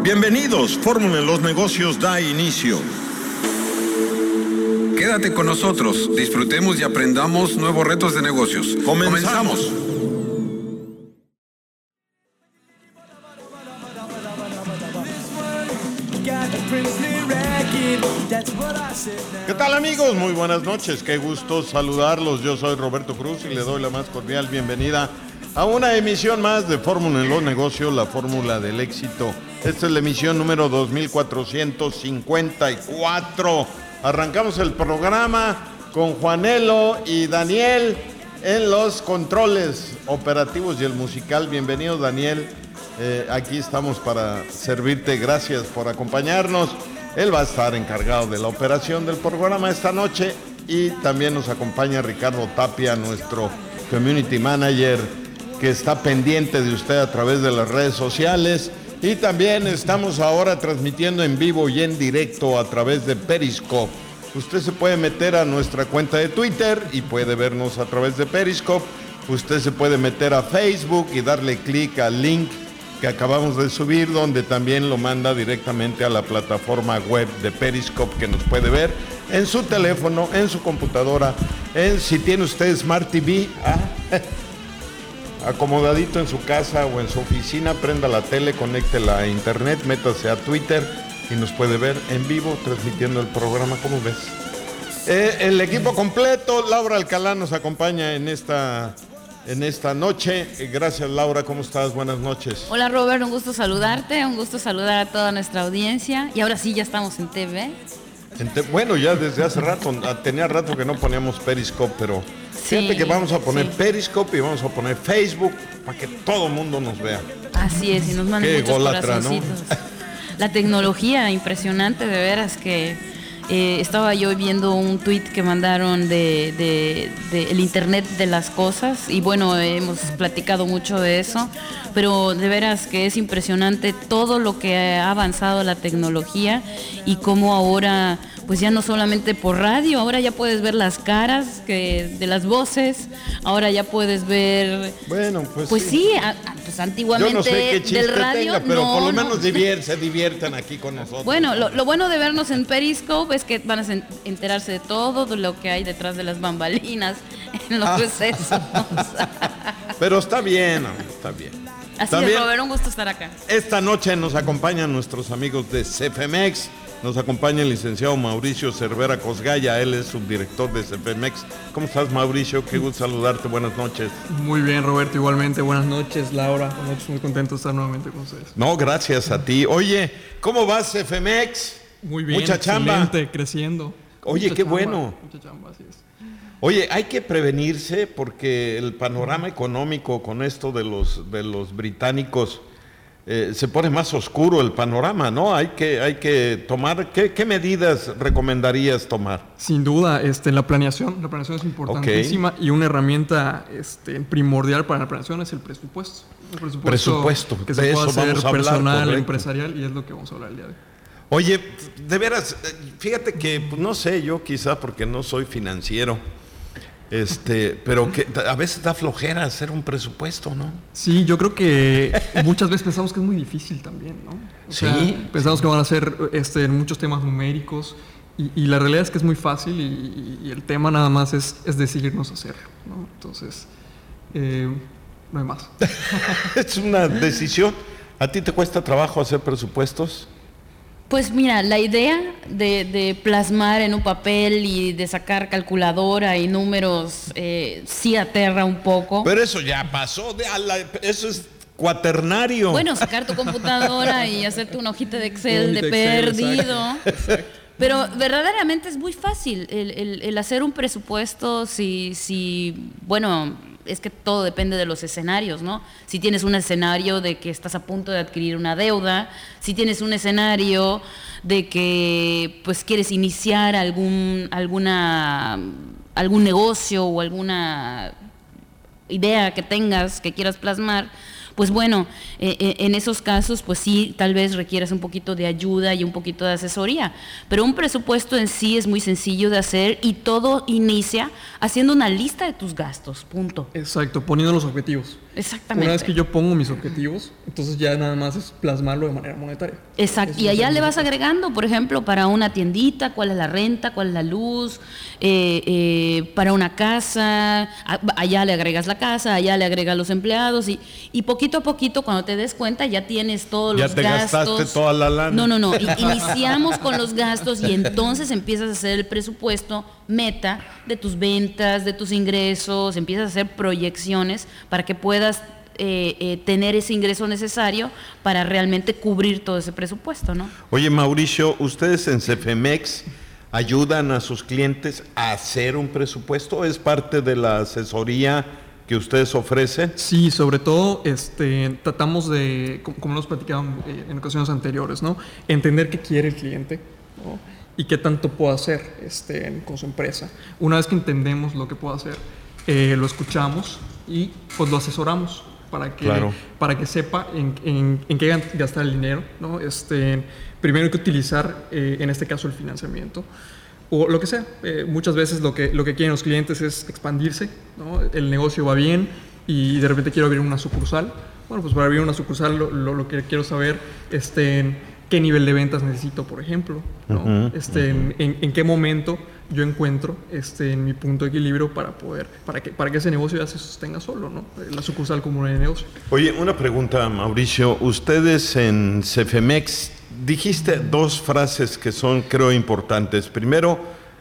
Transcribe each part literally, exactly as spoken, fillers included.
Bienvenidos, Fórmula en los Negocios da inicio. Quédate con nosotros, disfrutemos y aprendamos nuevos retos de negocios. Comenzamos. Comenzamos. ¿Qué tal, amigos? Muy buenas noches, qué gusto saludarlos. Yo soy Roberto Cruz y le doy la más cordial bienvenida a una emisión más de Fórmula en los Negocios, la fórmula del éxito. Esta es la emisión número dos mil cuatrocientos cincuenta y cuatro. Arrancamos el programa con Juanelo y Daniel en los controles operativos y el musical. Bienvenido, Daniel. Eh, aquí estamos para servirte. Gracias por acompañarnos. Él va a estar encargado de la operación del programa esta noche y también nos acompaña Ricardo Tapia, nuestro Community Manager, que está pendiente de usted a través de las redes sociales. Y también estamos ahora transmitiendo en vivo y en directo a través de Periscope. Usted se puede meter a nuestra cuenta de Twitter y puede vernos a través de Periscope. Usted se puede meter a Facebook y darle clic al link que acabamos de subir, donde también lo manda directamente a la plataforma web de Periscope, que nos puede ver en su teléfono, en su computadora, en si tiene usted Smart T V, ah, acomodadito en su casa o en su oficina, prenda la tele, conéctela a internet, métase a Twitter y nos puede ver en vivo transmitiendo el programa. ¿Cómo ves? Eh, el equipo completo, Laura Alcalá nos acompaña en esta... en esta noche. Gracias, Laura, ¿cómo estás? Buenas noches. Hola, Robert, un gusto saludarte, un gusto saludar a toda nuestra audiencia. Y ahora sí, ya estamos en T V. En te- bueno, ya desde hace rato, tenía rato que no poníamos Periscope, pero sí, fíjate que vamos a poner sí. Periscope y vamos a poner Facebook para que todo el mundo nos vea. Así es, y nos manden muchos golatra, corazoncitos. ¿No? La tecnología, impresionante, de veras que... Eh, estaba yo viendo un tweet que mandaron de, de, de el Internet de las cosas y bueno, hemos platicado mucho de eso, pero de veras que es impresionante todo lo que ha avanzado la tecnología y cómo ahora, pues ya no solamente por radio, ahora ya puedes ver las caras que, de las voces, ahora ya puedes ver... Bueno, pues, pues sí, sí a, a, pues antiguamente yo no sé qué chiste del radio... tenga, pero no, por lo menos no. divier, se diviertan aquí con nosotros. Bueno, lo, lo bueno de vernos en Periscope es que van a enterarse de todo de lo que hay detrás de las bambalinas, en los ah. recesos. Pero está bien, está bien. Así También, es, Robert, un gusto estar acá. Esta noche nos acompañan nuestros amigos de Cefemex. Nos acompaña el licenciado Mauricio Cervera Cosgaya, él es subdirector de Cefemex. ¿Cómo estás, Mauricio? Qué gusto saludarte, buenas noches. Muy bien, Roberto, igualmente, buenas noches, Laura, buenas noches, muy contento de estar nuevamente con ustedes. No, gracias a ti. Oye, ¿cómo va Cefemex? Muy bien, mucha chamba. Excelente, creciendo. Oye, mucha qué chamba, bueno. Mucha chamba, así es. Oye, hay que prevenirse porque el panorama económico con esto de los, de los británicos... Eh, se pone más oscuro el panorama, ¿no? Hay que, hay que tomar, ¿qué, qué medidas recomendarías tomar? Sin duda, este, la planeación, la planeación es importantísima okay. y una herramienta este, primordial para la planeación es el presupuesto. El presupuesto, presupuesto. que se de puede eso hacer vamos a hablar, personal, correcto. Empresarial, y es lo que vamos a hablar el día de hoy. Oye, de veras, fíjate que, pues, no sé, yo quizá porque no soy financiero, Este, pero que a veces da flojera hacer un presupuesto, ¿no? Sí, yo creo que muchas veces pensamos que es muy difícil también, ¿no? O sí. sea, pensamos que van a ser este, muchos temas numéricos y, y la realidad es que es muy fácil y, y el tema nada más es, es decidirnos hacerlo, ¿no? Entonces, eh, no hay más. Es una decisión. ¿A ti te cuesta trabajo hacer presupuestos? Pues mira, la idea de, de plasmar en un papel y de sacar calculadora y números eh, sí aterra un poco. Pero eso ya pasó, de a la, eso es cuaternario. Bueno, sacar tu computadora y hacerte una hojita de Excel de perdido. Exacto. Pero verdaderamente es muy fácil el, el, el hacer un presupuesto si, si, bueno, es que todo depende de los escenarios, ¿no? Si tienes un escenario de que estás a punto de adquirir una deuda, si tienes un escenario de que pues quieres iniciar algún, alguna, algún negocio o alguna idea que tengas, que quieras plasmar, pues bueno, eh, en esos casos, pues sí, tal vez requieras un poquito de ayuda y un poquito de asesoría. Pero un presupuesto en sí es muy sencillo de hacer y todo inicia haciendo una lista de tus gastos, punto. Exacto, poniendo los objetivos. Exactamente. Una vez que yo pongo mis objetivos, entonces ya nada más es plasmarlo de manera monetaria. Exacto. Y allá le vas agregando, por ejemplo, para una tiendita, cuál es la renta, cuál es la luz, eh, eh, para una casa, allá le agregas la casa, allá le agregas los empleados y, y poquito a poquito cuando te des cuenta ya tienes todos ya los te gastos. Gastaste toda la lana. No, no, no. Iniciamos con los gastos y entonces empiezas a hacer el presupuesto meta de tus ventas, de tus ingresos, empiezas a hacer proyecciones para que puedas eh, eh, tener ese ingreso necesario para realmente cubrir todo ese presupuesto, ¿no? Oye, Mauricio, ¿ustedes en Cefemex ayudan a sus clientes a hacer un presupuesto? ¿Es parte de la asesoría que ustedes ofrecen? Sí, sobre todo este, tratamos de, como, como nos platicaban eh, en ocasiones anteriores, ¿no? Entender qué quiere el cliente, ¿no? Y qué tanto puede hacer este, con su empresa. Una vez que entendemos lo que puede hacer, eh, lo escuchamos y pues lo asesoramos para que, claro. para que sepa en, en, en qué gastar el dinero, ¿no? Este, primero hay que utilizar, eh, en este caso, el financiamiento o lo que sea. Eh, muchas veces lo que, lo que quieren los clientes es expandirse, ¿no? El negocio va bien y de repente quiero abrir una sucursal. Bueno, pues para abrir una sucursal lo, lo, lo que quiero saber este, qué nivel de ventas necesito, por ejemplo, ¿no? Uh-huh, este, uh-huh. en, en qué momento yo encuentro este, en mi punto de equilibrio para poder, para que, para que ese negocio ya se sostenga solo, ¿no? La sucursal como un negocio. Oye, una pregunta, Mauricio. Ustedes en Cefemex dijiste dos frases que son, creo, importantes. Primero,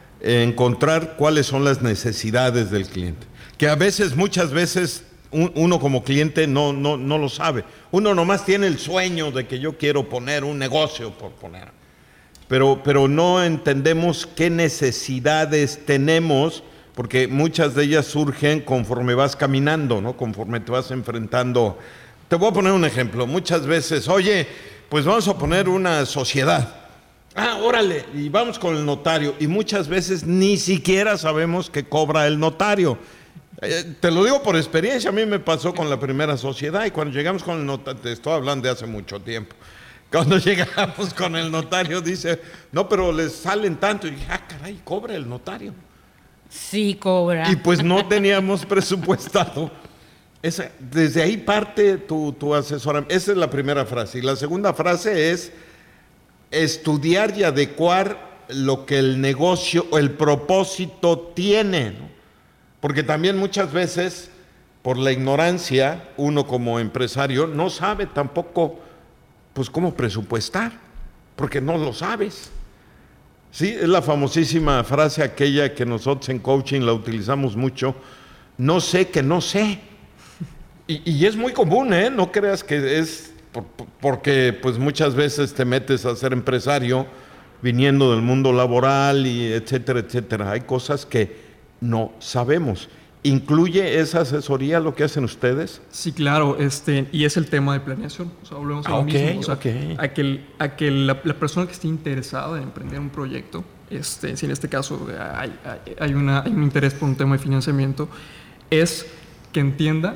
encontrar cuáles son las necesidades del cliente, que a veces, muchas veces, un, uno como cliente no, no, no lo sabe. Uno nomás tiene el sueño de que yo quiero poner un negocio, por poner. Pero, pero no entendemos qué necesidades tenemos, porque muchas de ellas surgen conforme vas caminando, ¿no? Conforme te vas enfrentando. Te voy a poner un ejemplo. Muchas veces, oye, pues vamos a poner una sociedad. Ah, órale, y vamos con el notario. Y muchas veces ni siquiera sabemos qué cobra el notario. Eh, te lo digo por experiencia, a mí me pasó con la primera sociedad y cuando llegamos con el notario, te estoy hablando de hace mucho tiempo, cuando llegamos con el notario dice, no, pero les salen tanto. Y dije, ah, caray, cobra el notario. Sí, cobra. Y pues no teníamos presupuestado. Esa, desde ahí parte tu, tu asesoramiento. Esa es la primera frase. Y la segunda frase es estudiar y adecuar lo que el negocio o el propósito tiene, ¿no? Porque también muchas veces, por la ignorancia, uno como empresario no sabe tampoco, pues, cómo presupuestar, porque no lo sabes. Sí, es la famosísima frase aquella que nosotros en coaching la utilizamos mucho, no sé que no sé. Y, y es muy común, ¿eh? No creas que es por, porque pues muchas veces te metes a ser empresario viniendo del mundo laboral y etcétera, etcétera. Hay cosas que no sabemos. ¿Incluye esa asesoría lo que hacen ustedes? Sí, claro, este, y es el tema de planeación. O sea, volvemos a lo okay, mismo. O sea, okay. a que, el, a que la, la persona que esté interesada en emprender un proyecto, este, si en este caso hay, hay, hay, una, hay un interés por un tema de financiamiento, es que entienda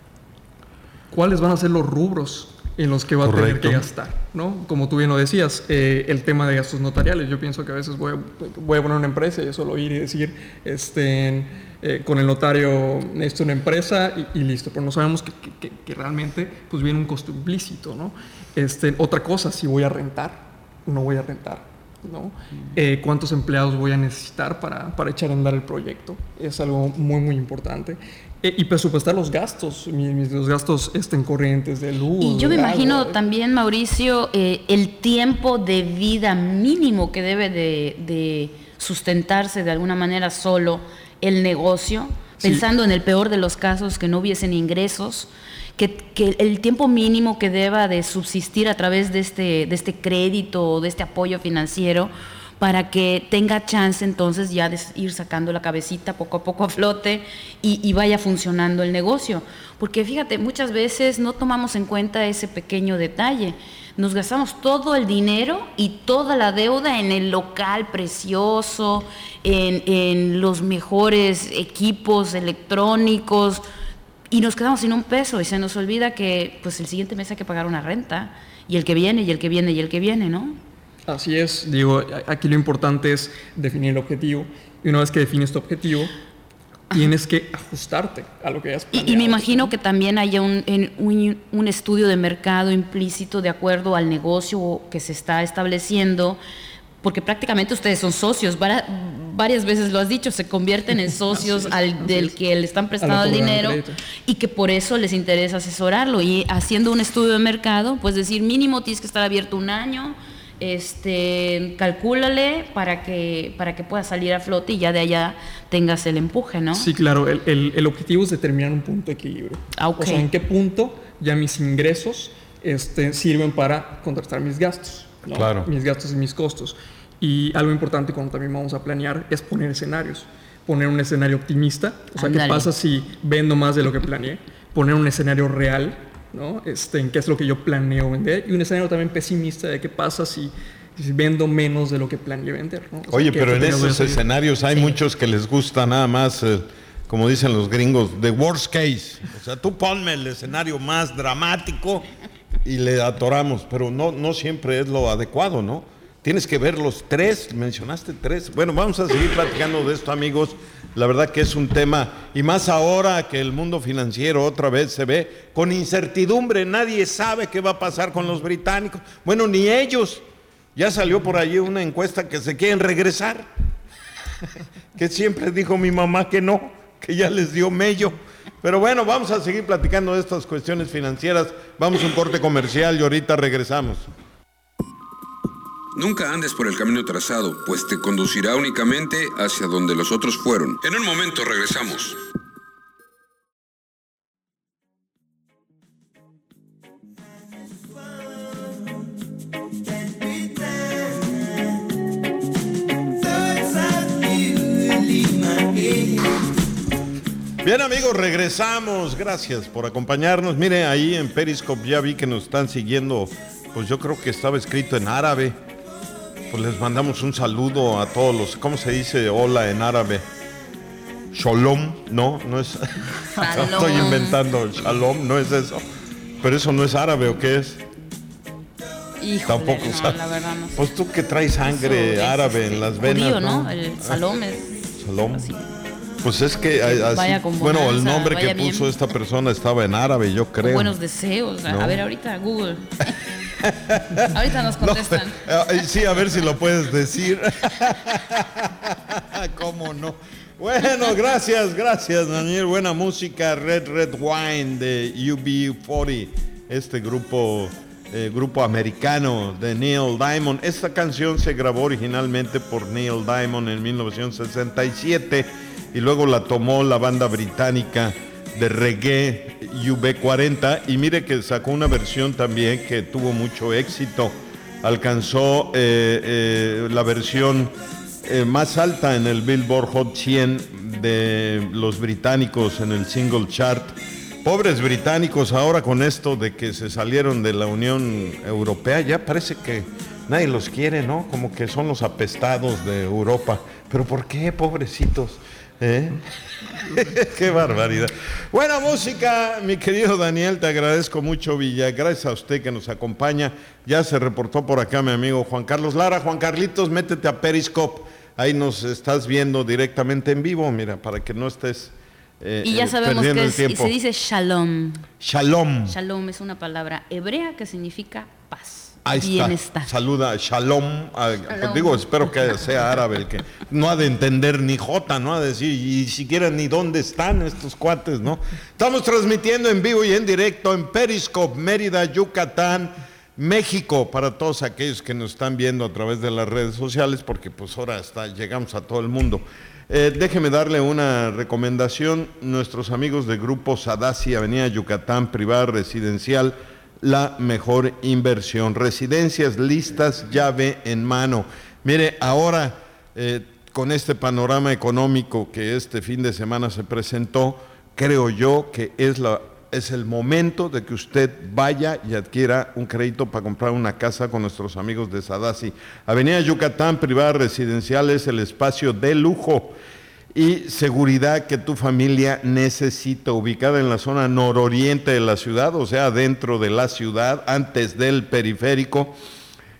cuáles van a ser los rubros en los que va Correcto. a tener que gastar, ¿no? Como tú bien lo decías, eh, el tema de gastos notariales. Yo pienso que a veces voy a, voy a poner una empresa y solo ir y decir, este, eh, con el notario necesito una empresa y, y listo. Pero no sabemos que, que, que realmente pues viene un costo implícito, ¿no? Este, otra cosa, si voy a rentar, no voy a rentar, ¿no? Eh, ¿Cuántos empleados voy a necesitar para, para echar a andar el proyecto? Es algo muy, muy importante. Eh, y presupuestar los gastos, mis, mis, los gastos estén corrientes de luz. Y yo me agua, imagino de... también, Mauricio, eh, el tiempo de vida mínimo que debe de, de sustentarse de alguna manera solo el negocio, sí. Pensando en el peor de los casos, que no hubiesen ingresos, que, que el tiempo mínimo que deba de subsistir a través de este, de este crédito o de este apoyo financiero, para que tenga chance entonces ya de ir sacando la cabecita poco a poco a flote y, y vaya funcionando el negocio. Porque fíjate, muchas veces no tomamos en cuenta ese pequeño detalle. Nos gastamos todo el dinero y toda la deuda en el local precioso, en, en los mejores equipos electrónicos, y nos quedamos sin un peso y se nos olvida que pues el siguiente mes hay que pagar una renta, y el que viene, y el que viene, y el que viene, ¿no? Así es, digo, aquí lo importante es definir el objetivo, y una vez que defines tu objetivo, tienes que ajustarte a lo que hayas planeado. Y, y me imagino que también haya un, un, un estudio de mercado implícito de acuerdo al negocio que se está estableciendo, porque prácticamente ustedes son socios, Var, varias veces lo has dicho, se convierten en socios es, al, del es. que le están prestando el dinero y que por eso les interesa asesorarlo. Y haciendo un estudio de mercado, pues decir, mínimo tienes que estar abierto un año, este, calcúlale para que, para que pueda salir a flote y ya de allá tengas el empuje, ¿no? Sí, claro, el, el, el objetivo es determinar un punto de equilibrio. Ah, okay. O sea, en qué punto ya mis ingresos este, sirven para contrastar mis gastos, ¿no? Claro. Mis gastos y mis costos. Y algo importante cuando también vamos a planear es poner escenarios. Poner un escenario optimista, o sea, Andale. ¿qué pasa si vendo más de lo que planeé? Poner un escenario real, ¿no? Este, en qué es lo que yo planeo vender, y un escenario también pesimista de qué pasa si, si vendo menos de lo que planeé vender, ¿no? O sea, Oye, pero en esos escenarios hay sí. muchos que les gusta nada más, eh, como dicen los gringos, the worst case. O sea, tú ponme el escenario más dramático y le atoramos, pero no, no siempre es lo adecuado, ¿no? Tienes que ver los tres, mencionaste tres. Bueno, vamos a seguir platicando de esto, amigos. La verdad que es un tema, y más ahora que el mundo financiero otra vez se ve con incertidumbre. Nadie sabe qué va a pasar con los británicos. Bueno, ni ellos. Ya salió por allí una encuesta que se quieren regresar. Que siempre dijo mi mamá que no, que ya les dio mello. Pero bueno, vamos a seguir platicando de estas cuestiones financieras. Vamos a un corte comercial y ahorita regresamos. Nunca andes por el camino trazado, pues te conducirá únicamente hacia donde los otros fueron. En un momento regresamos. Bien, amigos, regresamos. Gracias por acompañarnos. Mire, ahí en Periscope ya vi que nos están siguiendo. Pues yo creo que estaba escrito en árabe. Pues les mandamos un saludo a todos los... ¿Cómo se dice hola en árabe? Shalom, no, no es... Estoy inventando shalom, no es eso. Pero eso no es árabe, ¿o qué es? Híjole, Tampoco no, sabes. La verdad no sé. Pues tú que traes sangre Eso, árabe es, en las judío, venas, ¿no? ¿no? El salom es... Shalom. Así. Pues es que así, Vaya con bueno, el bonanza, nombre que vaya puso bien. esta persona estaba en árabe, yo creo. Buenos deseos. ¿No? A ver, ahorita Google. Ahorita nos No, contestan. eh, sí, a ver si lo puedes decir. ¿Cómo no? Bueno, gracias, gracias, Daniel. Buena música, Red Red Wine de U B cuarenta, este grupo, eh, grupo americano de Neil Diamond. Esta canción se grabó originalmente por Neil Diamond en mil novecientos sesenta y siete y luego la tomó la banda británica de reggae U B cuarenta, y mire que sacó una versión también que tuvo mucho éxito. Alcanzó eh, eh, la versión eh, más alta en el Billboard Hot cien de los británicos en el single chart. Pobres británicos ahora con esto de que se salieron de la Unión Europea, ya parece que nadie los quiere, ¿no? Como que son los apestados de Europa. ¿Pero por qué, pobrecitos? ¿Eh? Qué barbaridad. Buena música, mi querido Daniel, te agradezco mucho, Villa. Gracias a usted que nos acompaña. Ya se reportó por acá mi amigo Juan Carlos Lara. Juan Carlitos, métete a Periscope. Ahí nos estás viendo directamente en vivo, mira, para que no estés eh, Y ya eh, sabemos perdiendo que el es, tiempo. se dice shalom. Shalom. Shalom es una palabra hebrea que significa paz. Ahí bienestar. está. Saluda, shalom. A, Shalom. Digo, espero que sea árabe el que no ha de entender ni jota, no ha de decir, y siquiera ni dónde están estos cuates, ¿no? Estamos transmitiendo en vivo y en directo en Periscope, Mérida, Yucatán, México, para todos aquellos que nos están viendo a través de las redes sociales, porque pues ahora está, llegamos a todo el mundo. Eh, déjeme darle una recomendación. Nuestros amigos de Grupo Sadasi, Avenida Yucatán, privada residencial, la mejor inversión. Residencias listas, llave en mano. Mire, ahora eh, con este panorama económico que este fin de semana se presentó, creo yo que es, la, es el momento de que usted vaya y adquiera un crédito para comprar una casa con nuestros amigos de Sadasi. Avenida Yucatán, privada residencial, es el espacio de lujo y seguridad que tu familia necesita, ubicada en la zona nororiente de la ciudad, o sea, dentro de la ciudad, antes del periférico.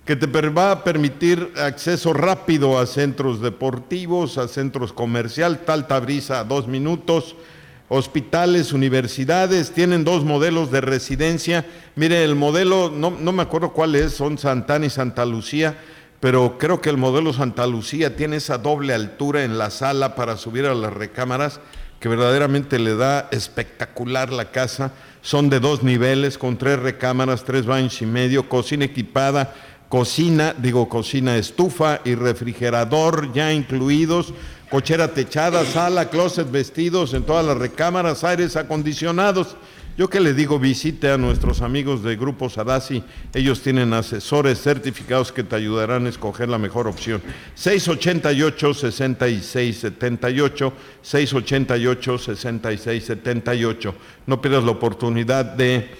que te va a permitir acceso rápido a centros deportivos, a centros comerciales, Alta Brisa a dos minutos, hospitales, universidades, tienen dos modelos de residencia. Mire, el modelo, no, no me acuerdo cuál es, son Santa Ana y Santa Lucía, pero creo que el modelo Santa Lucía tiene esa doble altura en la sala para subir a las recámaras, que verdaderamente le da espectacular la casa. Son de dos niveles, con tres recámaras, tres baños y medio, cocina equipada, cocina, digo cocina, estufa y refrigerador ya incluidos, cochera techada, sala, closet, vestidos en todas las recámaras, aires acondicionados. Yo que le digo, visite a nuestros amigos de Grupo Sadasi, ellos tienen asesores certificados que te ayudarán a escoger la mejor opción. seis ochenta y ocho, sesenta y seis setenta y ocho, seis ochenta y ocho, sesenta y seis setenta y ocho. No pierdas la oportunidad de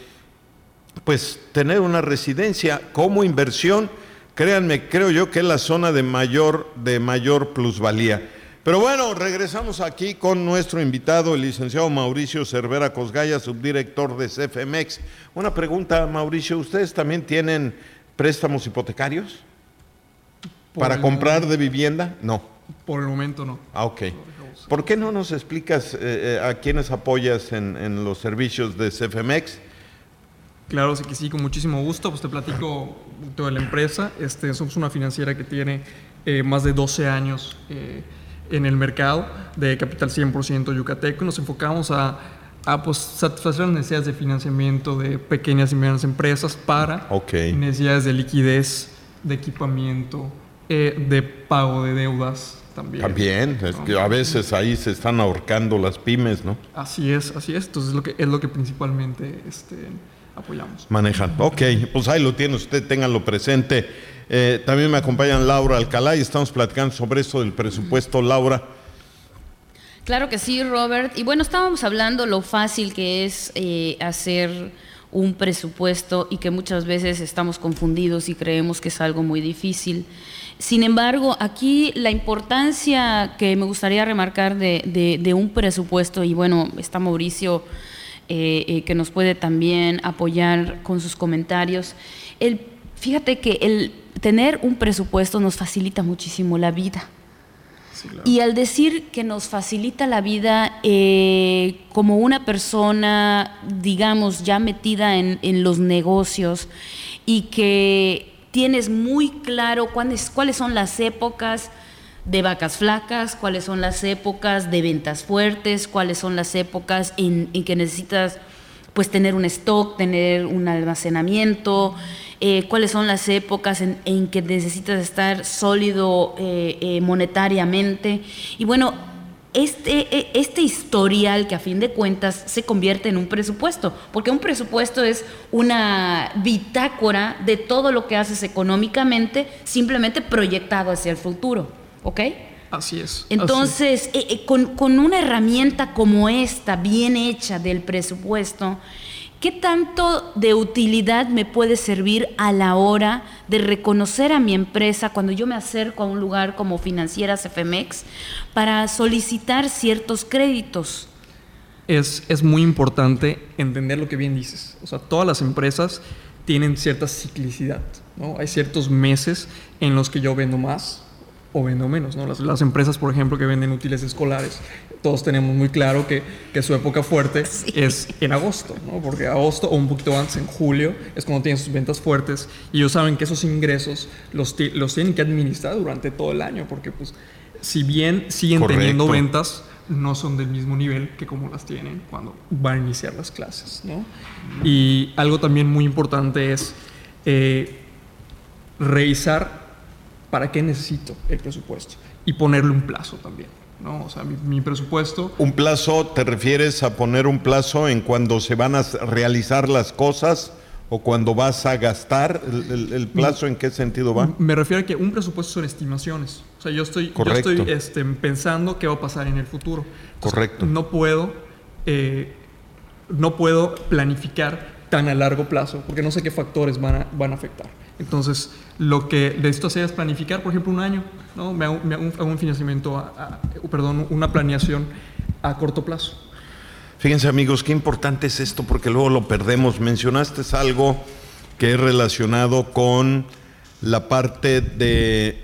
pues tener una residencia como inversión. Créanme, creo yo que es la zona de mayor, de mayor plusvalía. Pero bueno, regresamos aquí con nuestro invitado, el licenciado Mauricio Cervera Cosgaya, subdirector de C F M X. Una pregunta, Mauricio, ¿ustedes también tienen préstamos hipotecarios para comprar de vivienda? No. Por el momento no. Ah, ok. ¿Por qué no nos explicas eh, a quiénes apoyas en, en los servicios de C F M X? Claro, sí que sí, con muchísimo gusto. Pues te platico de la empresa. Este, somos una financiera que tiene eh, más de doce años eh, en el mercado, de capital cien por ciento yucateco, y nos enfocamos a, a pues, satisfacer las necesidades de financiamiento de pequeñas y medianas empresas para okay. necesidades de liquidez, de equipamiento, eh, de pago de deudas también. También, es que a veces ahí se están ahorcando las pymes, ¿no? Así es, así es. Entonces es lo que, es lo que principalmente este, apoyamos. Manejan. Ok, pues ahí lo tiene usted, ténganlo presente. Eh, también me acompañan Laura Alcalá y estamos platicando sobre esto del presupuesto. Laura. Claro que sí, Robert. Y bueno, estábamos hablando lo fácil que es eh, hacer un presupuesto y que muchas veces estamos confundidos y creemos que es algo muy difícil. Sin embargo, aquí la importancia que me gustaría remarcar de, de, de un presupuesto, y bueno, está Mauricio eh, eh, que nos puede también apoyar con sus comentarios. El, fíjate que el tener un presupuesto nos facilita muchísimo la vida. Sí, claro. Y al decir que nos facilita la vida eh, como una persona, digamos, ya metida en, en los negocios y que tienes muy claro cuáles, cuáles son las épocas de vacas flacas, cuáles son las épocas de ventas fuertes, cuáles son las épocas en, en que necesitas pues tener un stock, tener un almacenamiento, eh, cuáles son las épocas en, en que necesitas estar sólido eh, eh, monetariamente. Y bueno, este, este historial que a fin de cuentas se convierte en un presupuesto, porque un presupuesto es una bitácora de todo lo que haces económicamente, simplemente proyectado hacia el futuro, ¿ok? Así es. Entonces, así es. Eh, eh, con, con una herramienta como esta, bien hecha del presupuesto, ¿qué tanto de utilidad me puede servir a la hora de reconocer a mi empresa cuando yo me acerco a un lugar como Financiera C F M X para solicitar ciertos créditos? Es, es muy importante entender lo que bien dices. O sea, todas las empresas tienen cierta ciclicidad, ¿no? Hay ciertos meses en los que yo vendo más o vendo menos, ¿no? Las, las empresas, por ejemplo, que venden útiles escolares, todos tenemos muy claro que, que su época fuerte sí. es en agosto, ¿no? Porque agosto o un poquito antes, en julio, es cuando tienen sus ventas fuertes y ellos saben que esos ingresos los, los tienen que administrar durante todo el año, porque pues si bien siguen Correcto. teniendo ventas, no son del mismo nivel que como las tienen cuando van a iniciar las clases, ¿no? Y algo también muy importante es eh, revisar para qué necesito el presupuesto y ponerle un plazo también, ¿no? O sea, mi, mi presupuesto... ¿Un plazo, te refieres a poner un plazo en cuando se van a realizar las cosas o cuando vas a gastar? ¿El, el, el plazo en qué sentido va? Me refiero a que un presupuesto son estimaciones. O sea, yo estoy, yo estoy este, pensando qué va a pasar en el futuro. Entonces, Correcto. No puedo, eh, no puedo planificar tan a largo plazo porque no sé qué factores van a, van a afectar. Entonces, lo que necesito hacer es planificar, por ejemplo, un año, ¿no? Me hago, me hago, un, hago un financiamiento, a, a, perdón, una planeación a corto plazo. Fíjense, amigos, qué importante es esto porque luego lo perdemos. Mencionaste algo que es relacionado con la parte de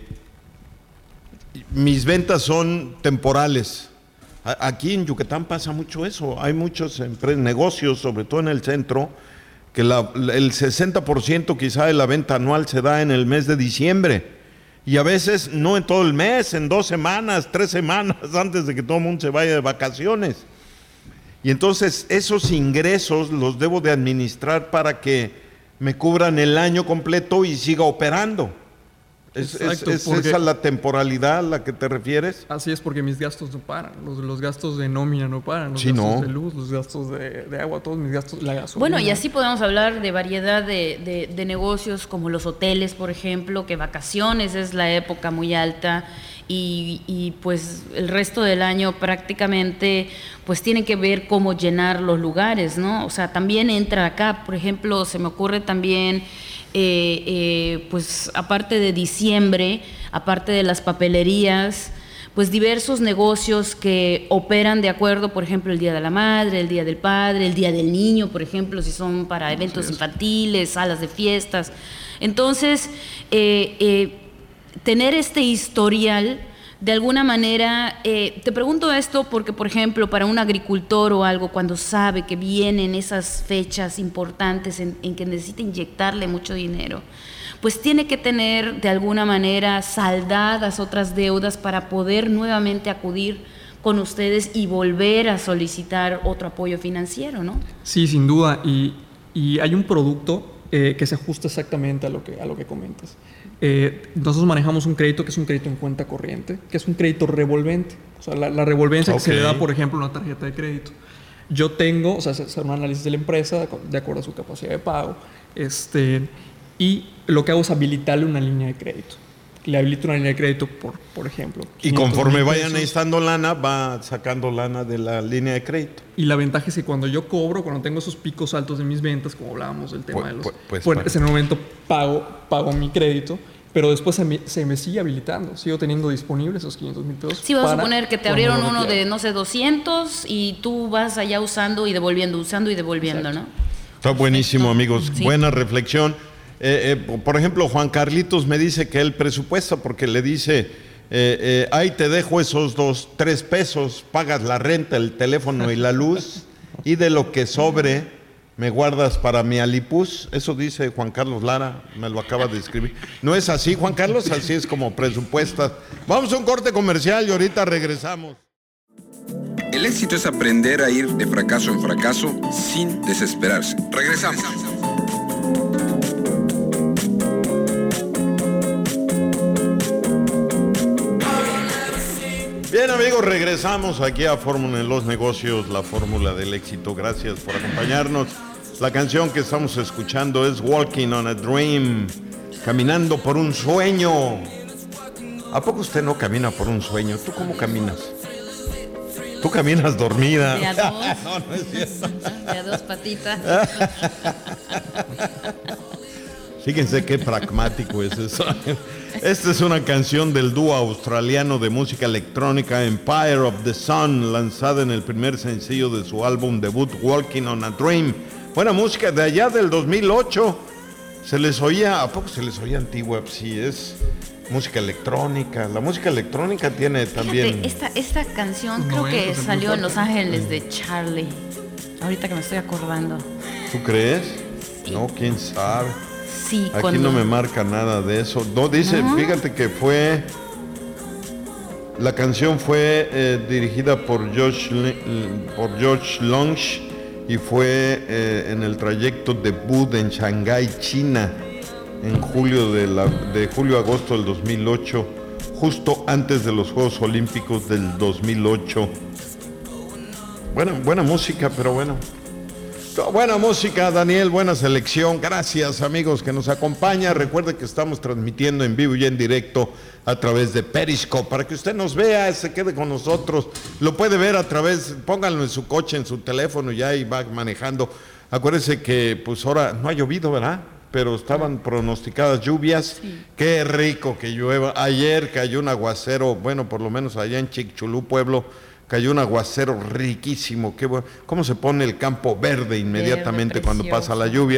mis ventas son temporales. Aquí en Yucatán pasa mucho eso. Hay muchos negocios, sobre todo en el centro, que la, el sesenta por ciento quizá de la venta anual se da en el mes de diciembre. Y a veces no en todo el mes, en dos semanas, tres semanas antes de que todo el mundo se vaya de vacaciones. Y entonces esos ingresos los debo de administrar para que me cubran el año completo y siga operando. ¿Es, Exacto, es, es esa la temporalidad a la que te refieres? Así es, porque mis gastos no paran. Los, los gastos de nómina no paran. Los sí, gastos no. de luz, los gastos de, de agua, todos mis gastos, la gasolina. Bueno, y así podemos hablar de variedad de, de, de negocios como los hoteles, por ejemplo, que vacaciones es la época muy alta y, y pues el resto del año prácticamente pues tiene que ver cómo llenar los lugares, ¿no? O sea, también entra acá, por ejemplo, se me ocurre también... Eh, eh, pues aparte de diciembre, aparte de las papelerías, pues diversos negocios que operan de acuerdo, por ejemplo, el Día de la Madre, el Día del Padre, el Día del Niño, por ejemplo, si son para eventos infantiles, salas de fiestas. Entonces, eh, eh, tener este historial, de alguna manera, eh, te pregunto esto porque, por ejemplo, para un agricultor o algo, cuando sabe que vienen esas fechas importantes en, en que necesita inyectarle mucho dinero, pues tiene que tener de alguna manera saldadas otras deudas para poder nuevamente acudir con ustedes y volver a solicitar otro apoyo financiero, ¿no? Sí, sin duda. Y, y hay un producto eh, que se ajusta exactamente a lo que, a lo que comentas. Eh, nosotros manejamos un crédito que es un crédito en cuenta corriente, que es un crédito revolvente. O sea, la, la revolvencia okay. que se le da, por ejemplo, a una tarjeta de crédito. Yo tengo, o sea, se hace un análisis de la empresa de acuerdo a su capacidad de pago, este, y lo que hago es habilitarle una línea de crédito. Le habilito una línea de crédito, por, por ejemplo. Y conforme vayan necesitando lana, va sacando lana de la línea de crédito. Y la ventaja es que cuando yo cobro, cuando tengo esos picos altos de mis ventas, como hablábamos del tema pues, de los... Pues, pues, pues en ese momento pago, pago mi crédito, pero después se me, se me sigue habilitando. Sigo teniendo disponibles esos quinientos mil pesos. Sí, vas a suponer que te abrieron uno de, no sé, doscientos y tú vas allá usando y devolviendo, usando y devolviendo, Exacto. ¿no? Está buenísimo, Perfecto. amigos. Sí. Buena reflexión. Eh, eh, por ejemplo, Juan Carlitos me dice que él presupuesta porque le dice, eh, eh, ahí te dejo esos dos, tres pesos, pagas la renta, el teléfono y la luz, y de lo que sobre me guardas para mi alipus. Eso dice Juan Carlos Lara, me lo acaba de escribir. ¿No es así, Juan Carlos? Así es como presupuestas. Vamos a un corte comercial y ahorita regresamos. El éxito es aprender a ir de fracaso en fracaso sin desesperarse. Regresamos. Bien, amigos, regresamos aquí a Fórmula en los Negocios, la fórmula del éxito. Gracias por acompañarnos. La canción que estamos escuchando es Walking on a Dream, caminando por un sueño. ¿A poco usted no camina por un sueño? ¿Tú cómo caminas? Tú caminas dormida. De a dos. No, no es cierto. De a dos patitas. Fíjense qué pragmático es eso. Esta es una canción del dúo australiano de música electrónica Empire of the Sun, lanzada en el primer sencillo de su álbum debut Walking on a Dream. Buena música de allá del dos mil ocho. Se les oía, ¿a poco se les oía antigua? Sí, es música electrónica. La música electrónica tiene también... Fíjate, esta, esta canción creo que salió en Los Ángeles de Charlie. Ahorita que me estoy acordando. ¿Tú crees? Sí. No, quién sabe. Sí, Aquí cuando... no me marca nada de eso. No, dice, uh-huh. Fíjate que fue... La canción fue eh, dirigida por George, por George Lunch y fue eh, en el trayecto debut en Shanghái, China, en julio de, la, de julio-agosto del dos mil ocho, justo antes de los Juegos Olímpicos del dos mil ocho. Buena, buena música, pero bueno. Buena música, Daniel, buena selección. Gracias, amigos, que nos acompañan. Recuerde que estamos transmitiendo en vivo y en directo a través de Periscope, para que usted nos vea, se quede con nosotros. Lo puede ver a través, pónganlo en su coche, en su teléfono, ya y va manejando. Acuérdese que pues ahora no ha llovido, ¿verdad? Pero estaban pronosticadas lluvias. Sí. Qué rico que llueva. Ayer cayó un aguacero, bueno, por lo menos allá en Chicxulub, pueblo, cayó un aguacero riquísimo. Qué bueno. Cómo se pone el campo verde inmediatamente verde, cuando pasa la lluvia.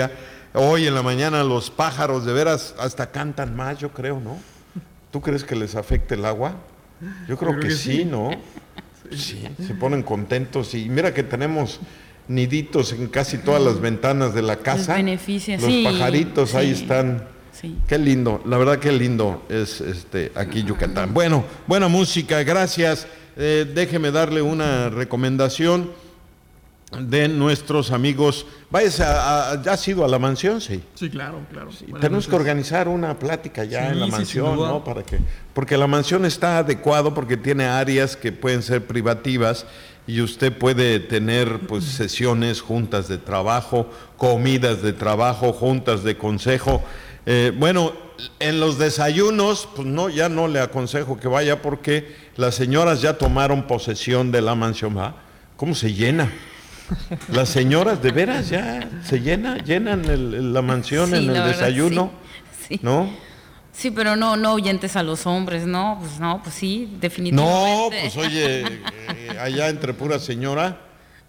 Hoy en la mañana los pájaros de veras hasta cantan más, yo creo, ¿no? ¿Tú crees que les afecte el agua? Yo creo, creo que, que sí, sí, ¿no? Sí, se ponen contentos y mira que tenemos niditos en casi todas las ventanas de la casa. Les beneficia, los sí, pajaritos sí, ahí están. Sí. Qué lindo, la verdad qué lindo es este aquí Yucatán. Bueno, buena música, gracias. Eh, déjeme darle una recomendación de nuestros amigos. Váyase a, a, ¿ya has ido a la mansión? Sí. Sí, claro, claro. Sí, tenemos que organizar una plática ya sí, en la mansión, sí, ¿no? Para que, porque la mansión está adecuado porque tiene áreas que pueden ser privativas y usted puede tener pues sesiones, juntas de trabajo, comidas de trabajo, juntas de consejo. Eh, bueno, en los desayunos, pues no, ya no le aconsejo que vaya porque las señoras ya tomaron posesión de la mansión. ¿Ah? ¿Cómo se llena? Las señoras de veras ya se llena, llenan el, la mansión sí, en el desayuno, sí, sí. ¿no? Sí, pero no, no oyentes a los hombres, ¿no? Pues no, pues sí, definitivamente. No, pues oye, eh, allá entre pura señora.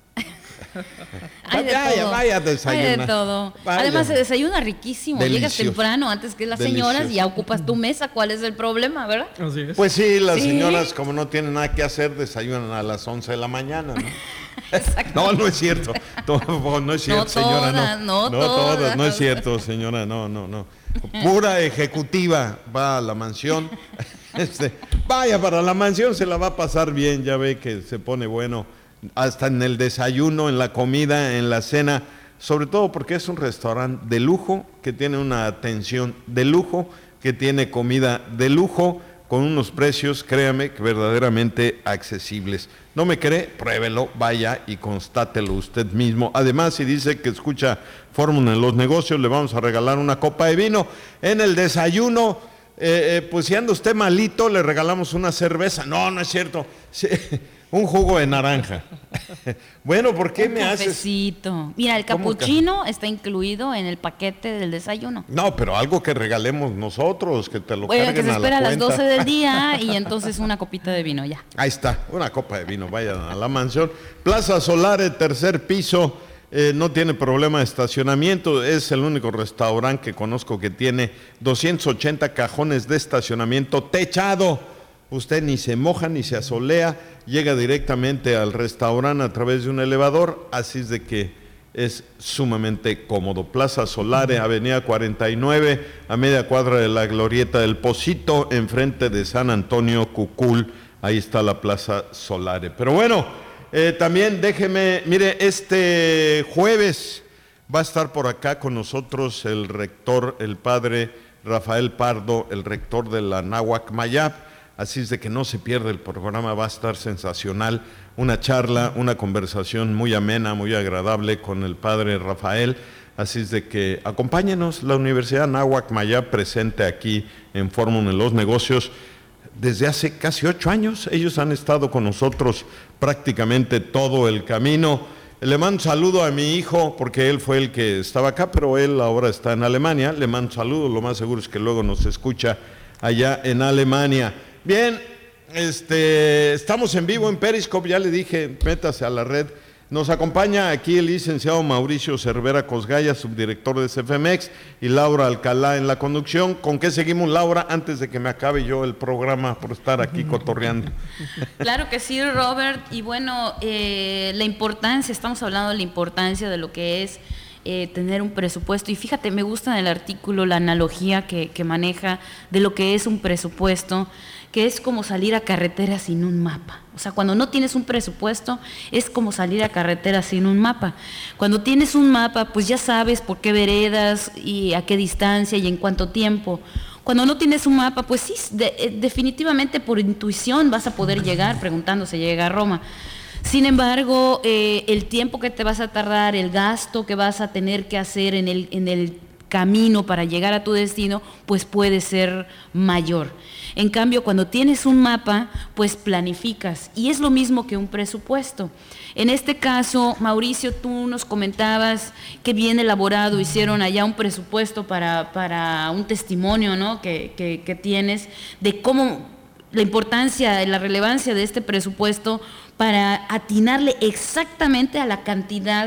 Hay de vaya, todo. vaya, desayuna. Hay de todo. Vaya. Además se desayuna riquísimo. Delicioso. Llegas temprano antes que las Delicioso. señoras y ya ocupas tu mesa. ¿Cuál es el problema, verdad? Así es. Pues sí, las ¿Sí? señoras como no tienen nada que hacer desayunan a las once de la mañana, ¿no? Exacto. No, no es cierto. No, no es cierto, No señora. todas, no, no todas. No es cierto, señora. No, no, no. Pura ejecutiva va a la mansión. Este, vaya para la mansión, se la va a pasar bien. Ya ve que se pone bueno. Hasta en el desayuno, en la comida, en la cena. Sobre todo porque es un restaurante de lujo, que tiene una atención de lujo, que tiene comida de lujo, con unos precios, créame, que verdaderamente accesibles. ¿No me cree? Pruébelo, vaya y constátelo usted mismo. Además, si dice que escucha Fórmula en los Negocios, le vamos a regalar una copa de vino. En el desayuno, eh, eh, pues si anda usted malito, le regalamos una cerveza. No, no es cierto. Sí, un jugo de naranja. Bueno, ¿por qué un me haces? Cafecito. Mira, el capuchino está incluido en el paquete del desayuno. No, pero algo que regalemos nosotros, que te lo Bueno, carguen que se a la espera a las cuenta. doce del día y entonces una copita de vino ya. Ahí está, una copa de vino, vayan a la mansión. Plaza Solare, tercer piso, eh, no tiene problema de estacionamiento, es el único restaurante que conozco que tiene doscientos ochenta cajones de estacionamiento techado. Usted ni se moja ni se asolea, llega directamente al restaurante a través de un elevador, así es de que es sumamente cómodo. Plaza Solare, Avenida cuarenta y nueve, a media cuadra de la Glorieta del Pocito, enfrente de San Antonio Cucul, ahí está la Plaza Solare. Pero bueno, eh, también déjeme, mire, este jueves va a estar por acá con nosotros el rector, el padre Rafael Pardo, el rector de la Náhuac Mayap. Así es de que no se pierde el programa, va a estar sensacional. Una charla, una conversación muy amena, muy agradable con el padre Rafael. Así es de que acompáñenos, la Universidad Náhuac Mayap presente aquí en Fórmula en los Negocios desde hace casi ocho años. Ellos han estado con nosotros prácticamente todo el camino. Le mando un saludo a mi hijo, porque él fue el que estaba acá, pero él ahora está en Alemania. Le mando un saludo, lo más seguro es que luego nos escucha allá en Alemania. Bien, este, estamos en vivo en Periscope, ya le dije, métase a la red. Nos acompaña aquí el licenciado Mauricio Cervera Cosgaya, subdirector de C F M X, y Laura Alcalá en la conducción. ¿Con qué seguimos, Laura, antes de que me acabe yo el programa por estar aquí cotorreando? Claro que sí, Robert, y bueno, eh, la importancia, estamos hablando de la importancia de lo que es Eh, tener un presupuesto, y fíjate, me gusta en el artículo la analogía que, que maneja de lo que es un presupuesto, que es como salir a carretera sin un mapa. O sea, cuando no tienes un presupuesto, es como salir a carretera sin un mapa. Cuando tienes un mapa, pues ya sabes por qué veredas y a qué distancia y en cuánto tiempo. Cuando no tienes un mapa, pues sí, de, definitivamente por intuición vas a poder llegar, preguntando si llega a Roma. Sin embargo, eh, el tiempo que te vas a tardar, el gasto que vas a tener que hacer en el, en el camino para llegar a tu destino, pues puede ser mayor. En cambio, cuando tienes un mapa, pues planificas, y es lo mismo que un presupuesto. En este caso, Mauricio, tú nos comentabas que bien elaborado hicieron allá un presupuesto para, para un testimonio, ¿no? que, que, que tienes de cómo la importancia, la relevancia de este presupuesto para atinarle exactamente a la cantidad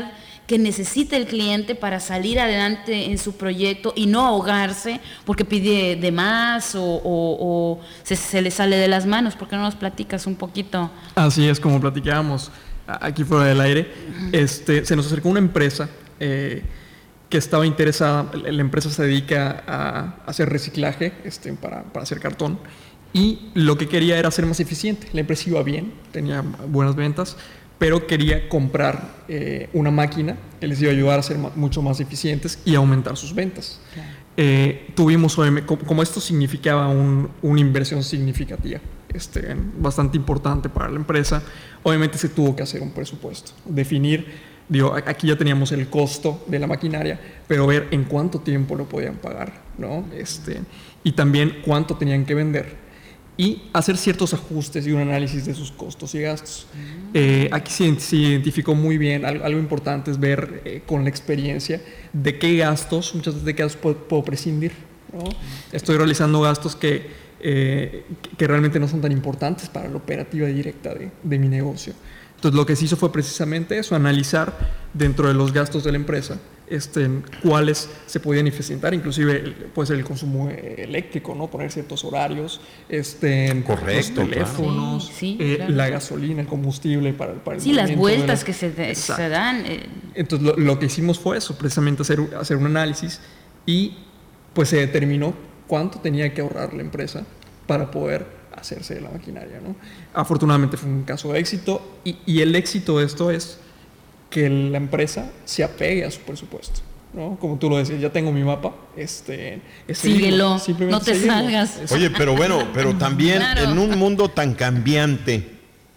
que necesita el cliente para salir adelante en su proyecto y no ahogarse porque pide de más o, o, o se, se le sale de las manos. ¿Por qué no nos platicas un poquito? Así es, como platicábamos aquí fuera del aire, este, se nos acercó una empresa eh, que estaba interesada. La empresa se dedica a hacer reciclaje este, para, para hacer cartón, y lo que quería era ser más eficiente. La empresa iba bien, tenía buenas ventas, pero quería comprar eh, una máquina que les iba a ayudar a ser ma- mucho más eficientes y aumentar sus ventas. Claro. Eh, tuvimos, como esto significaba un, una inversión significativa, este, bastante importante para la empresa, obviamente se tuvo que hacer un presupuesto, definir, digo, aquí ya teníamos el costo de la maquinaria, pero ver en cuánto tiempo lo podían pagar, ¿no? Este, y también cuánto tenían que vender, y hacer ciertos ajustes y un análisis de sus costos y gastos. Mm. Eh, aquí se, se identificó muy bien, algo, algo importante es ver eh, con la experiencia de qué gastos, muchas veces de qué gastos puedo, puedo prescindir, ¿no? Mm. Estoy realizando gastos que, eh, que realmente no son tan importantes para la operativa directa de, de mi negocio. Entonces lo que se hizo fue precisamente eso, analizar dentro de los gastos de la empresa este, cuáles se podían eficientar, inclusive puede ser el consumo eléctrico, ¿no? Poner ciertos horarios, este, correcto, los teléfonos, claro. sí, sí, eh, claro. la gasolina, el combustible para, para el sí, las vueltas las... que se, de, se dan. Eh. Entonces lo, lo que hicimos fue eso, precisamente hacer, hacer un análisis, y pues se determinó cuánto tenía que ahorrar la empresa para poder hacerse de la maquinaria, ¿no? Afortunadamente fue un caso de éxito, y, y el éxito de esto es que la empresa se apegue a su presupuesto, ¿no? Como tú lo decías, ya tengo mi mapa, este, síguelo, no te seguirlo. salgas. Oye, pero bueno, pero también claro. en un mundo tan cambiante,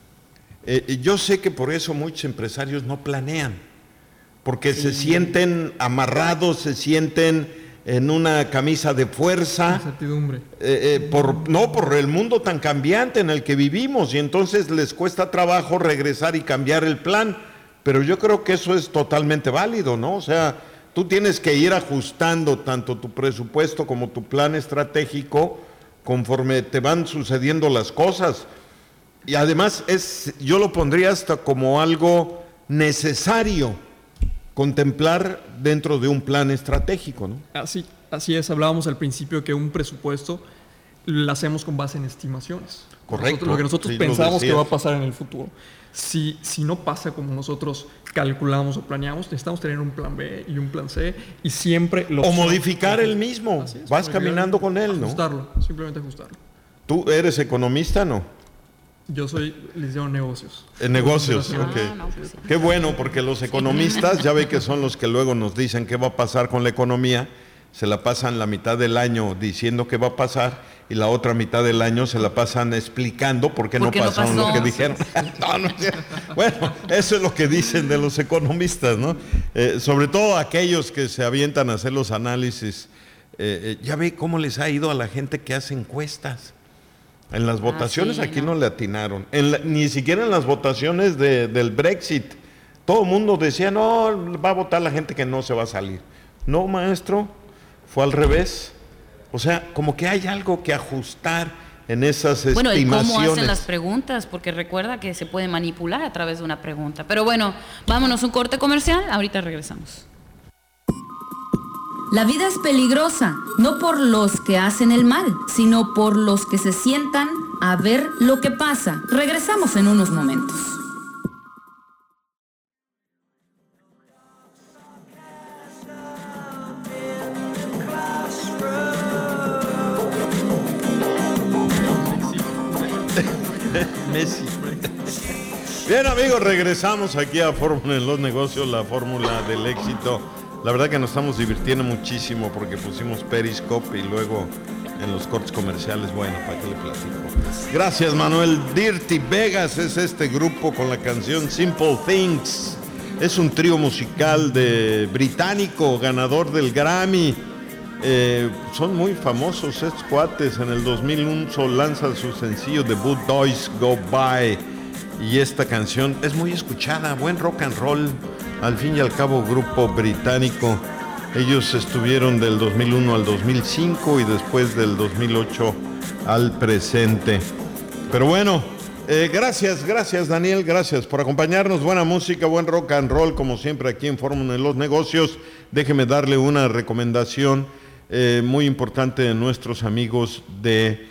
eh, yo sé que por eso muchos empresarios no planean, porque sí. se sienten amarrados, se sienten en una camisa de fuerza, incertidumbre. Eh, eh, por, no, por el mundo tan cambiante en el que vivimos, y entonces les cuesta trabajo regresar y cambiar el plan, pero yo creo que eso es totalmente válido, ¿no? O sea, tú tienes que ir ajustando tanto tu presupuesto como tu plan estratégico conforme te van sucediendo las cosas, y además es, yo lo pondría hasta como algo necesario contemplar dentro de un plan estratégico, ¿no? Así, así es, hablábamos al principio que un presupuesto lo hacemos con base en estimaciones. Correcto. Nosotros, lo que nosotros sí, pensamos que va a pasar en el futuro. Si, si no pasa como nosotros calculamos o planeamos, necesitamos tener un plan B y un plan C, y siempre lo... O modificar el mismo, es, vas caminando con él, ¿no? Ajustarlo, simplemente ajustarlo. ¿Tú eres economista, no? Yo soy licenciado en negocios. En negocios, ah, ok. No, pues sí. Qué bueno, porque los economistas, ya ve que son los que luego nos dicen qué va a pasar con la economía, se la pasan la mitad del año diciendo qué va a pasar, y la otra mitad del año se la pasan explicando por qué, ¿Por qué no, pasó no pasó lo que dijeron. no, no, bueno, eso es lo que dicen de los economistas, ¿no? Eh, sobre todo aquellos que se avientan a hacer los análisis. Eh, eh, ya ve cómo les ha ido a la gente que hace encuestas. En las votaciones ah, sí, aquí no, no le atinaron, en la, ni siquiera en las votaciones de, del Brexit. Todo el mundo decía, no, va a votar la gente que no se va a salir. No, maestro, fue al revés. O sea, como que hay algo que ajustar en esas bueno, estimaciones. Bueno, ¿y cómo hacen las preguntas? Porque recuerda que se puede manipular a través de una pregunta. Pero bueno, vámonos a un corte comercial, ahorita regresamos. La vida es peligrosa, no por los que hacen el mal, sino por los que se sientan a ver lo que pasa. Regresamos en unos momentos. Messi. Bien, amigos, regresamos aquí a Fórmula en los Negocios, la fórmula del éxito. La verdad que nos estamos divirtiendo muchísimo porque pusimos Periscope y luego en los cortes comerciales, bueno, ¿para qué le platico? Gracias, Manuel. Dirty Vegas es este grupo con la canción Simple Things. Es un trío musical de británico, ganador del Grammy. Eh, son muy famosos estos cuates. En el dos mil uno lanzan su sencillo debut Days Go By, y esta canción es muy escuchada, buen rock and roll. Al fin y al cabo, grupo británico. Ellos estuvieron del dos mil uno al dos mil cinco y después del dos mil ocho al presente. Pero bueno, Eh, gracias, gracias Daniel, gracias por acompañarnos. Buena música, buen rock and roll, como siempre aquí en Fórmula en los Negocios. Déjeme darle una recomendación eh, muy importante de nuestros amigos de,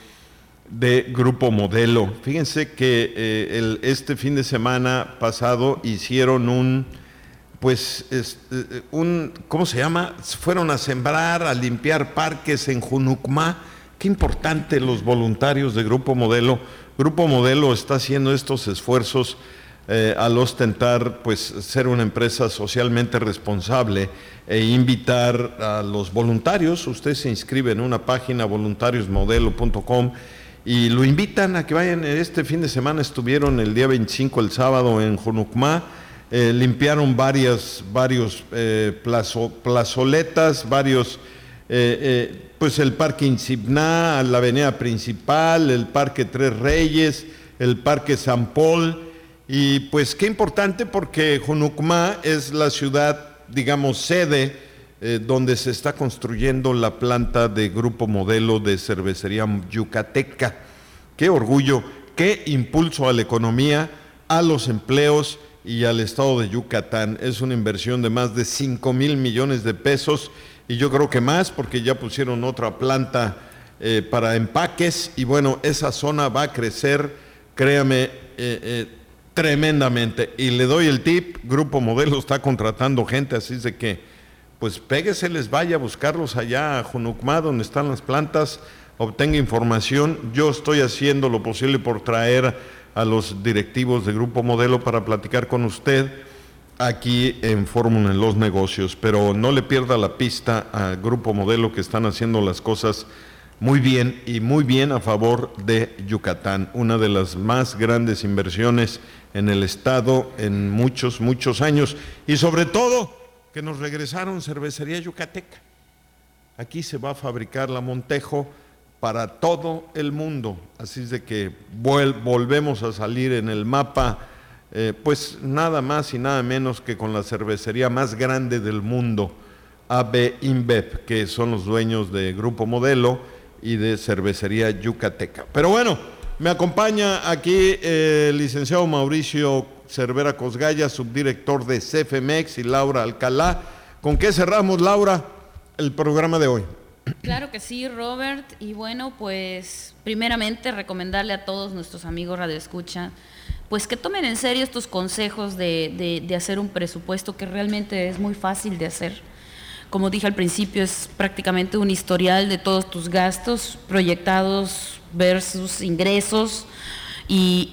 de Grupo Modelo. Fíjense que eh, el, este fin de semana pasado hicieron un, pues, es, un, ¿cómo se llama? Fueron a sembrar, a limpiar parques en Junucmá. Qué importante los voluntarios de Grupo Modelo. Grupo Modelo está haciendo estos esfuerzos eh, al ostentar pues ser una empresa socialmente responsable e invitar a los voluntarios. Usted se inscribe en una página voluntarios modelo punto com y lo invitan a que vayan. Este fin de semana estuvieron el día veinticinco, el sábado, en Junucmá. Eh, limpiaron varias, varios eh, plazo, plazoletas, varios... Eh, eh, pues el Parque Insibná, la avenida principal, el Parque Tres Reyes, el Parque San Paul, y pues qué importante porque Junucmá es la ciudad, digamos, sede eh, donde se está construyendo la planta de Grupo Modelo de cervecería yucateca. Qué orgullo, qué impulso a la economía, a los empleos y al estado de Yucatán. Es una inversión de más de cinco mil millones de pesos. Y yo creo que más, porque ya pusieron otra planta eh, para empaques, y bueno, esa zona va a crecer, créame, eh, eh, tremendamente. Y le doy el tip, Grupo Modelo está contratando gente, así es de que, pues péguese, les vaya a buscarlos allá a Junucmá, donde están las plantas, obtenga información. Yo estoy haciendo lo posible por traer a los directivos de Grupo Modelo para platicar con usted aquí en Fórmula en los Negocios, pero no le pierda la pista a Grupo Modelo, que están haciendo las cosas muy bien y muy bien a favor de Yucatán, una de las más grandes inversiones en el estado en muchos, muchos años, y sobre todo que nos regresaron cervecería yucateca. Aquí se va a fabricar la Montejo para todo el mundo, así es de que vol- volvemos a salir en el mapa. Eh, pues nada más y nada menos que con la cervecería más grande del mundo, A B InBev, que son los dueños de Grupo Modelo y de cervecería yucateca. Pero bueno, me acompaña aquí eh, el licenciado Mauricio Cervera Cosgaya, subdirector de Cefemex, y Laura Alcalá. ¿Con qué cerramos, Laura, el programa de hoy? Claro que sí, Robert. Y bueno, pues primeramente recomendarle a todos nuestros amigos radioescucha pues que tomen en serio estos consejos de, de, de hacer un presupuesto, que realmente es muy fácil de hacer. Como dije al principio, es prácticamente un historial de todos tus gastos proyectados versus ingresos. Y,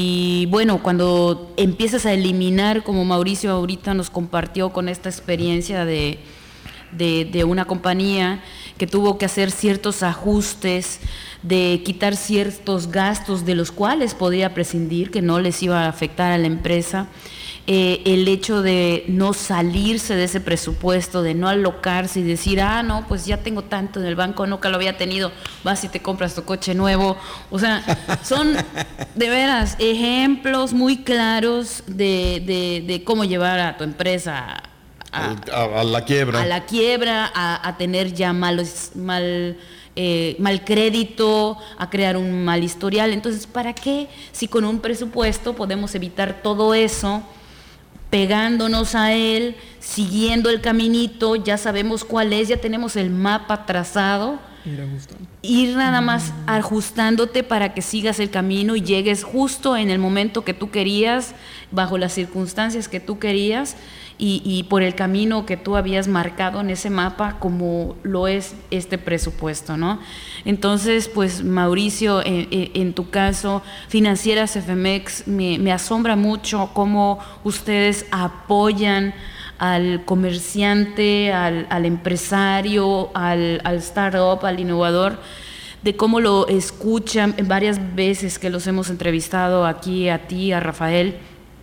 y bueno, cuando empiezas a eliminar, como Mauricio ahorita nos compartió con esta experiencia de, de, de una compañía que tuvo que hacer ciertos ajustes, de quitar ciertos gastos de los cuales podía prescindir, que no les iba a afectar a la empresa, eh, el hecho de no salirse de ese presupuesto, de no alocarse y decir, ah, no, pues ya tengo tanto en el banco, nunca lo había tenido, vas y te compras tu coche nuevo. O sea, son de veras ejemplos muy claros de, de, de cómo llevar a tu empresa a, a, a la quiebra, a, la quiebra, a, a tener ya malos, mal... Eh, mal crédito, a crear un mal historial. Entonces, ¿para qué? Si con un presupuesto podemos evitar todo eso, pegándonos a él, siguiendo el caminito, ya sabemos cuál es, ya tenemos el mapa trazado, ir ajustando. Ir nada más ajustándote para que sigas el camino y llegues justo en el momento que tú querías, bajo las circunstancias que tú querías, y, y por el camino que tú habías marcado en ese mapa, como lo es este presupuesto, ¿no? Entonces, pues Mauricio, en, en tu caso, Financiera Cefemex, me, me asombra mucho cómo ustedes apoyan al comerciante, al, al empresario, al, al startup, al innovador, de cómo lo escuchan varias veces que los hemos entrevistado aquí, a ti, a Rafael.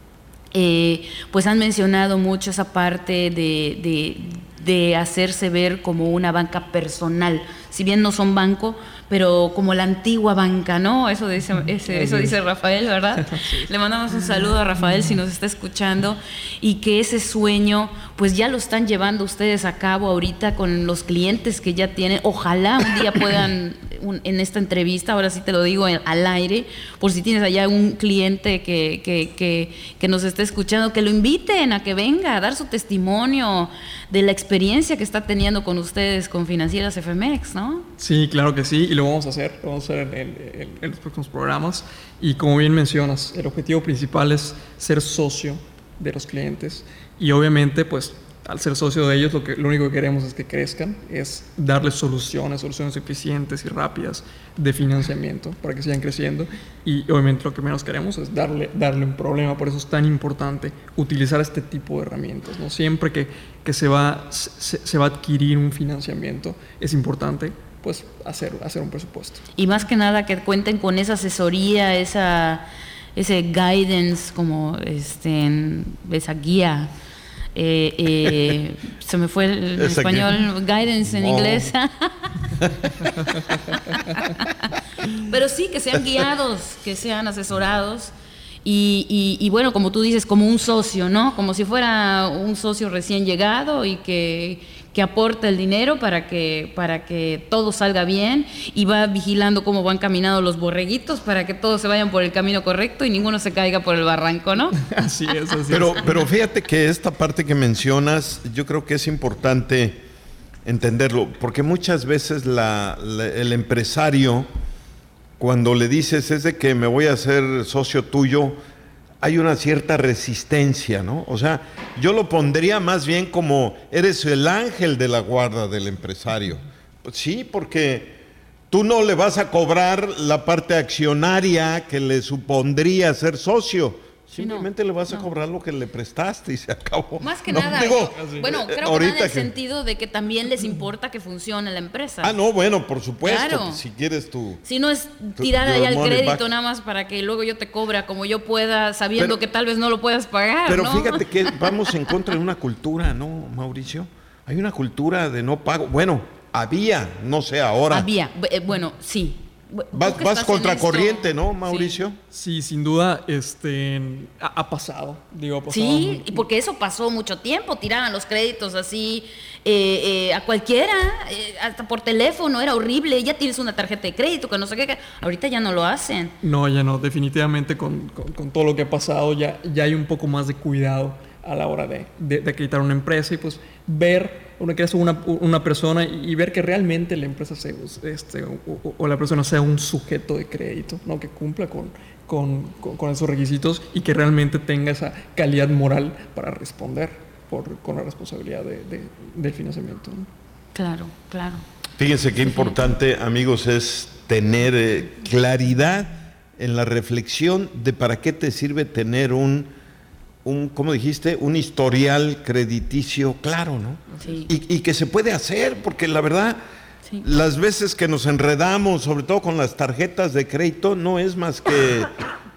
Eh, pues han mencionado mucho esa parte de, de, de hacerse ver como una banca personal, si bien no son banco, pero como la antigua banca, ¿no? Eso dice, ese, eso dice Rafael, ¿verdad? Sí. Le mandamos un saludo a Rafael si nos está escuchando, y que ese sueño pues ya lo están llevando ustedes a cabo ahorita con los clientes que ya tienen. Ojalá un día puedan, un, en esta entrevista, ahora sí te lo digo en, al aire, por si tienes allá un cliente que, que, que, que nos esté escuchando, que lo inviten a que venga a dar su testimonio de la experiencia que está teniendo con ustedes, con Financieras F M X, ¿no? Sí, claro que sí, y lo vamos a hacer, lo vamos a hacer en, en, en los próximos programas. Y como bien mencionas, el objetivo principal es ser socio de los clientes, y obviamente pues al ser socio de ellos lo, que, lo único que queremos es que crezcan, es darles soluciones, soluciones eficientes y rápidas de financiamiento para que sigan creciendo, y obviamente lo que menos queremos es darle, darle un problema. Por eso es tan importante utilizar este tipo de herramientas, ¿no? Siempre que, que se, va, se, se va a adquirir un financiamiento, es importante pues hacer, hacer un presupuesto. Y más que nada que cuenten con esa asesoría, esa, ese guidance, como este, esa guía. Eh, eh, se me fue el, en español, guidance en no. inglés. Pero sí, que sean guiados, que sean asesorados. Y, y, y bueno, como tú dices, como un socio, ¿no? Como si fuera un socio recién llegado y que, que aporta el dinero para que, para que todo salga bien, y va vigilando cómo van caminando los borreguitos para que todos se vayan por el camino correcto y ninguno se caiga por el barranco, ¿no? Así es, así pero, es. Pero fíjate que esta parte que mencionas, yo creo que es importante entenderlo, porque muchas veces la, la, el empresario, cuando le dices es de que me voy a hacer socio tuyo, hay una cierta resistencia, ¿no? O sea, yo lo pondría más bien como eres el ángel de la guarda del empresario. Pues sí, porque tú no le vas a cobrar la parte accionaria que le supondría ser socio. Simplemente no, le vas a no. cobrar lo que le prestaste y se acabó. Más que no, nada, digo, bueno, creo que nada en el que... sentido de que también les importa que funcione la empresa. Ah, no, bueno, por supuesto, claro. Si quieres tu... Si no es tirar ahí al crédito nada más para que luego yo te cobra como yo pueda, sabiendo pero, que tal vez no lo puedas pagar, Pero ¿no? fíjate que vamos en contra de una cultura, ¿no, Mauricio? Hay una cultura de no pago. Bueno, había, no sé ahora. Había, bueno, sí. Vas, vas contracorriente, ¿no, Mauricio? Sí. sí, sin duda, este, ha, ha pasado. Digo, ha pasado sí, muy... porque eso pasó mucho tiempo, tiraban los créditos así eh, eh, a cualquiera, eh, hasta por teléfono, era horrible, ya tienes una tarjeta de crédito, que no sé qué, ahorita ya no lo hacen. No, ya no, definitivamente con, con, con todo lo que ha pasado ya, ya hay un poco más de cuidado a la hora de, de, de acreditar una empresa y pues ver una, que es una, una persona y ver que realmente la empresa sea, este, o, o la persona sea un sujeto de crédito, ¿no? Que cumpla con, con, con, con esos requisitos y que realmente tenga esa calidad moral para responder por, con la responsabilidad de, de, del financiamiento, ¿no? Claro, claro. Fíjense qué importante, amigos, es tener eh, claridad en la reflexión de para qué te sirve tener un un, ¿cómo dijiste? Un historial crediticio claro, ¿no? Sí. Y, y que se puede hacer, porque la verdad, sí. Las veces que nos enredamos, sobre todo con las tarjetas de crédito, no es más que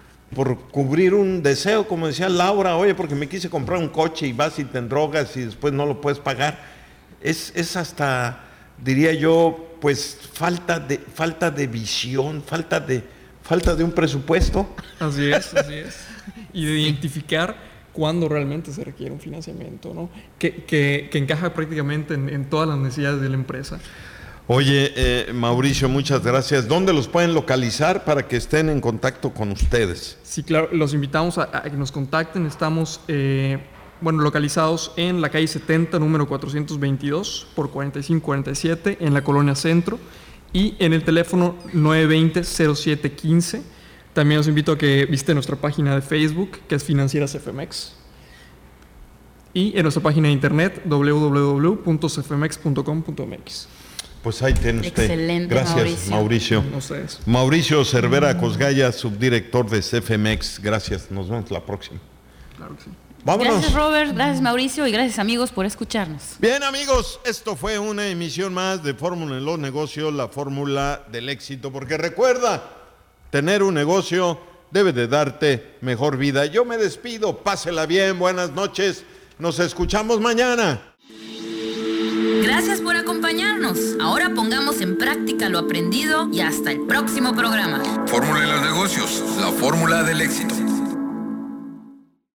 por cubrir un deseo, como decía Laura, oye, porque me quise comprar un coche y vas y te endrogas y después no lo puedes pagar. Es, es hasta, diría yo, pues falta de, falta de visión, falta de, falta de un presupuesto. Así es, así es. Y de identificar cuándo realmente se requiere un financiamiento, ¿no? Que, que, que encaja prácticamente en, en todas las necesidades de la empresa. Oye, eh, Mauricio, muchas gracias. ¿Dónde los pueden localizar para que estén en contacto con ustedes? Sí, claro, los invitamos a, a que nos contacten. Estamos, eh, bueno, localizados en la calle setenta, número cuatrocientos veintidós, por cuarenta y cinco cuarenta y siete, en la Colonia Centro, y en el teléfono nueve veinte, cero siete quince. También los invito a que visiten nuestra página de Facebook, que es Financieras F M X. Y en nuestra página de internet, doble u doble u doble u punto c f m x punto com punto m x. Pues ahí tiene usted. Excelente, gracias, Mauricio. Mauricio. Mauricio Cervera Cosgaya, subdirector de C F M X. Gracias, nos vemos la próxima. Claro que sí. Vámonos. Gracias, Robert, gracias, Mauricio, y gracias, amigos, por escucharnos. Bien, amigos, esto fue una emisión más de Fórmula en los Negocios, la fórmula del éxito, porque recuerda, tener un negocio debe de darte mejor vida. Yo me despido, pásela bien, buenas noches, nos escuchamos mañana. Gracias por acompañarnos. Ahora pongamos en práctica lo aprendido y hasta el próximo programa. Fórmula de los negocios, la fórmula del éxito.